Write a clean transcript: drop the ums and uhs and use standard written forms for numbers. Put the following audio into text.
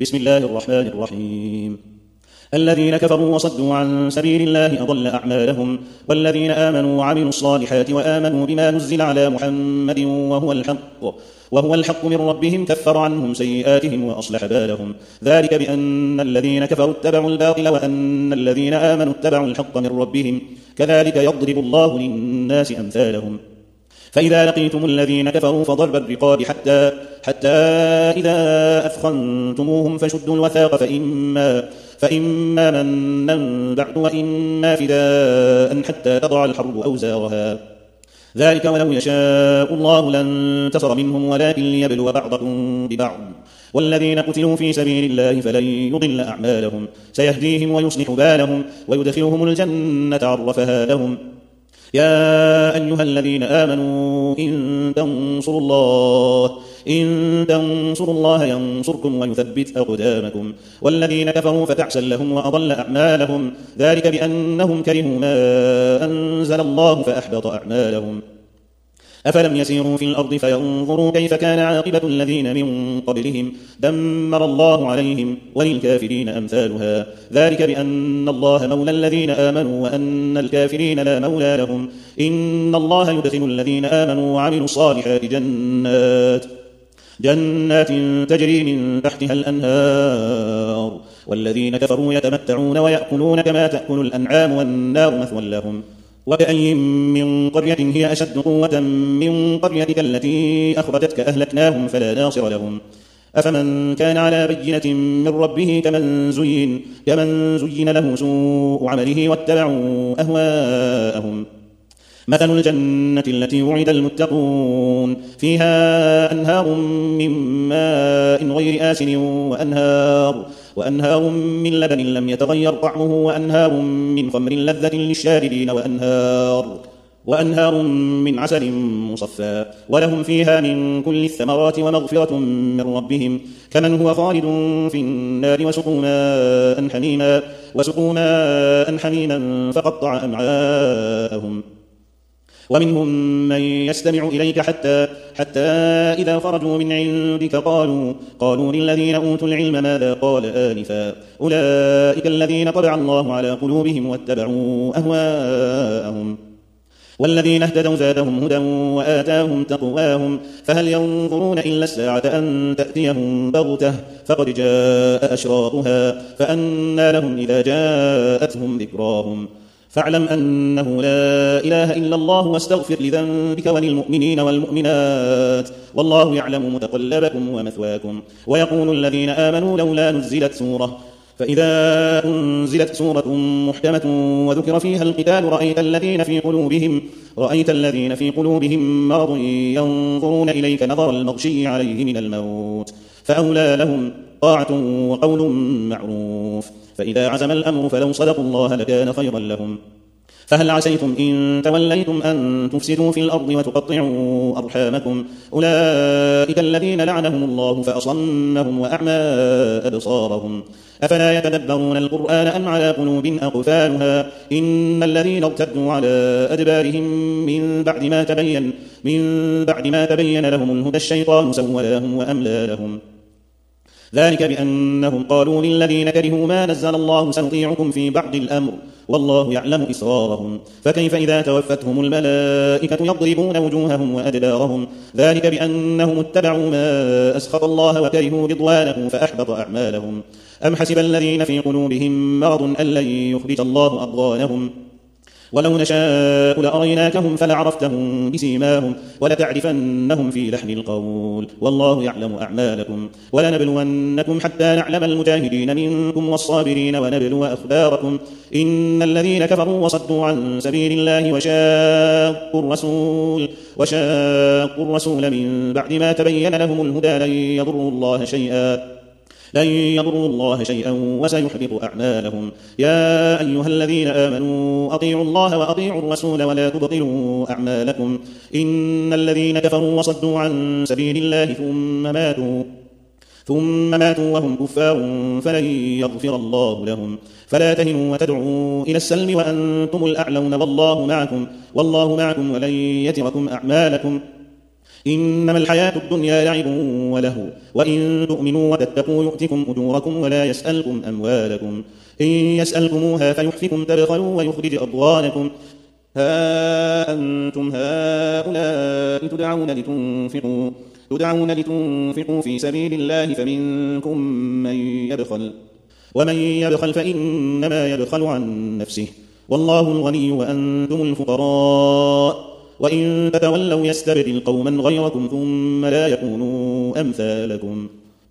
بسم الله الرحمن الرحيم. الذين كفروا وصدوا عن سبيل الله أضل أعمالهم، والذين آمنوا وعملوا الصالحات وآمنوا بما نزل على محمد وهو الحق من ربهم كفر عنهم سيئاتهم وأصلح بالهم، ذلك بأن الذين كفروا اتبعوا الباطل وأن الذين آمنوا اتبعوا الحق من ربهم، كذلك يضرب الله للناس أمثالهم. فإذا لقيتم الذين كفروا فضرب الرقاب حتى إذا أثخنتموهم فشدوا الوثاق فإما منا بعد وإما فداء حتى تضع الحرب أوزارها، ذلك ولو يشاء الله لانتصر منهم ولكن ليبلو بعضكم ببعض، والذين قتلوا في سبيل الله فلن يضل أعمالهم سيهديهم ويصلح بالهم ويدخلهم الجنة عرفها لهم. يا أيها الذين آمنوا إن تنصروا الله ينصركم ويثبت أقدامكم، والذين كفروا فتعسا لهم وأضل أعمالهم، ذلك بأنهم كرهوا ما أنزل الله فأحبط أعمالهم. أفلم يسيروا في الأرض فينظروا كيف كان عاقبة الذين من قبلهم، دمر الله عليهم وللكافرين أمثالها، ذلك بأن الله مولى الذين آمنوا وأن الكافرين لا مولى لهم. إن الله يدخل الذين آمنوا وعملوا الصالحات جنات تجري من تحتها الأنهار، والذين كفروا يتمتعون ويأكلون كما تأكل الأنعام والنار مثوى لهم. وكأي من قرية هي أشد قوة من قريتك التي أخرجتك أهلكناهم فلا ناصر لهم. أفمن كان على بينة من ربه كمن زين له سوء عمله واتبعوا أهواءهم. مثل الجنة التي وعد المتقون فيها أنهار من ماء غير آسن وأنهار من لبن لم يتغير طعمه وأنهار من خمر لذة للشاربين وأنهار من عسل مصفى، ولهم فيها من كل الثمرات ومغفرة من ربهم، كمن هو خالد في النار وسقوا ماء حميما فقطع أمعاءهم. ومنهم من يستمع إليك حتى إذا خرجوا من عندك قالوا للذين أوتوا العلم ماذا قال آنفا، أولئك الذين طبع الله على قلوبهم واتبعوا أهواءهم. والذين اهتدوا زادهم هدى وآتاهم تقواهم، فهل ينظرون إلا الساعة أن تأتيهم بغتة فقد جاء أشراطها، فأنى لهم إذا جاءتهم ذكراهم. فاعلم أنه لا إله إلا الله واستغفر لذنبك وللمؤمنين والمؤمنات، والله يعلم متقلبكم ومثواكم. ويقول الذين آمنوا لولا نزلت سورة، فإذا أنزلت سورة محكمة وذكر فيها القتال رأيت الذين في قلوبهم مرض ينظرون إليك نظر المغشي عليه من الموت، فأولى لهم طاعة وقول معروف. فإذا عزم الأمر فلو صدقوا الله لكان خيرا لهم. فهل عسيتم إن توليتم أن تفسدوا في الأرض وتقطعوا أرحامكم، أولئك الذين لعنهم الله فأصمهم وأعمى أبصارهم. أفلا يتدبرون القرآن أم على قلوب أقفالها، إن الذين ارتدوا على أدبارهم من بعد ما تبين لهم الهدى الشيطان سول لهم وأملى لهم، ذلك بأنهم قالوا للذين كرهوا ما نزل الله سنطيعكم في بعض الأمر والله يعلم إسرارهم. فكيف إذا توفتهم الملائكة يضربون وجوههم وأدبارهم، ذلك بأنهم اتبعوا ما أسخط الله وكرهوا رضوانه فأحبط أعمالهم. أم حسب الذين في قلوبهم مرض أن لن يخرج الله أضغانهم، ولو نشاء لأريناكهم فلعرفتهم بسيماهم ولتعرفنهم في لحن القول، والله يعلم أعمالكم. ولنبلونكم حتى نعلم المجاهدين منكم والصابرين ونبلو أخباركم. إن الذين كفروا وصدوا عن سبيل الله وشاقوا الرسول من بعد ما تبين لهم الهدى لن يضروا الله شيئا وسيحبط أعمالهم. يا أيها الذين آمنوا أطيعوا الله وأطيعوا الرسول ولا تبطلوا أعمالكم. إن الذين كفروا وصدوا عن سبيل الله ثم ماتوا وهم كفار فلن يغفر الله لهم. فلا تهنوا وتدعوا إلى السلم وأنتم الأعلون والله معكم ولن يتركم أعمالكم. إنما الحياة الدنيا لعب ولهو وإن تؤمنوا وتتقوا يؤتكم أجوركم ولا يسألكم أموالكم إن يسألكموها فيحفكم تبخلوا ويخرج أضغانكم ها أنتم هؤلاء تدعون لتنفقوا في سبيل الله فمنكم من يبخل ومن يبخل فإنما يبخل عن نفسه والله الغني وأنتم الفقراء وإن تتولوا يستبدل قوما غيركم ثم لا يكونوا أمثالكم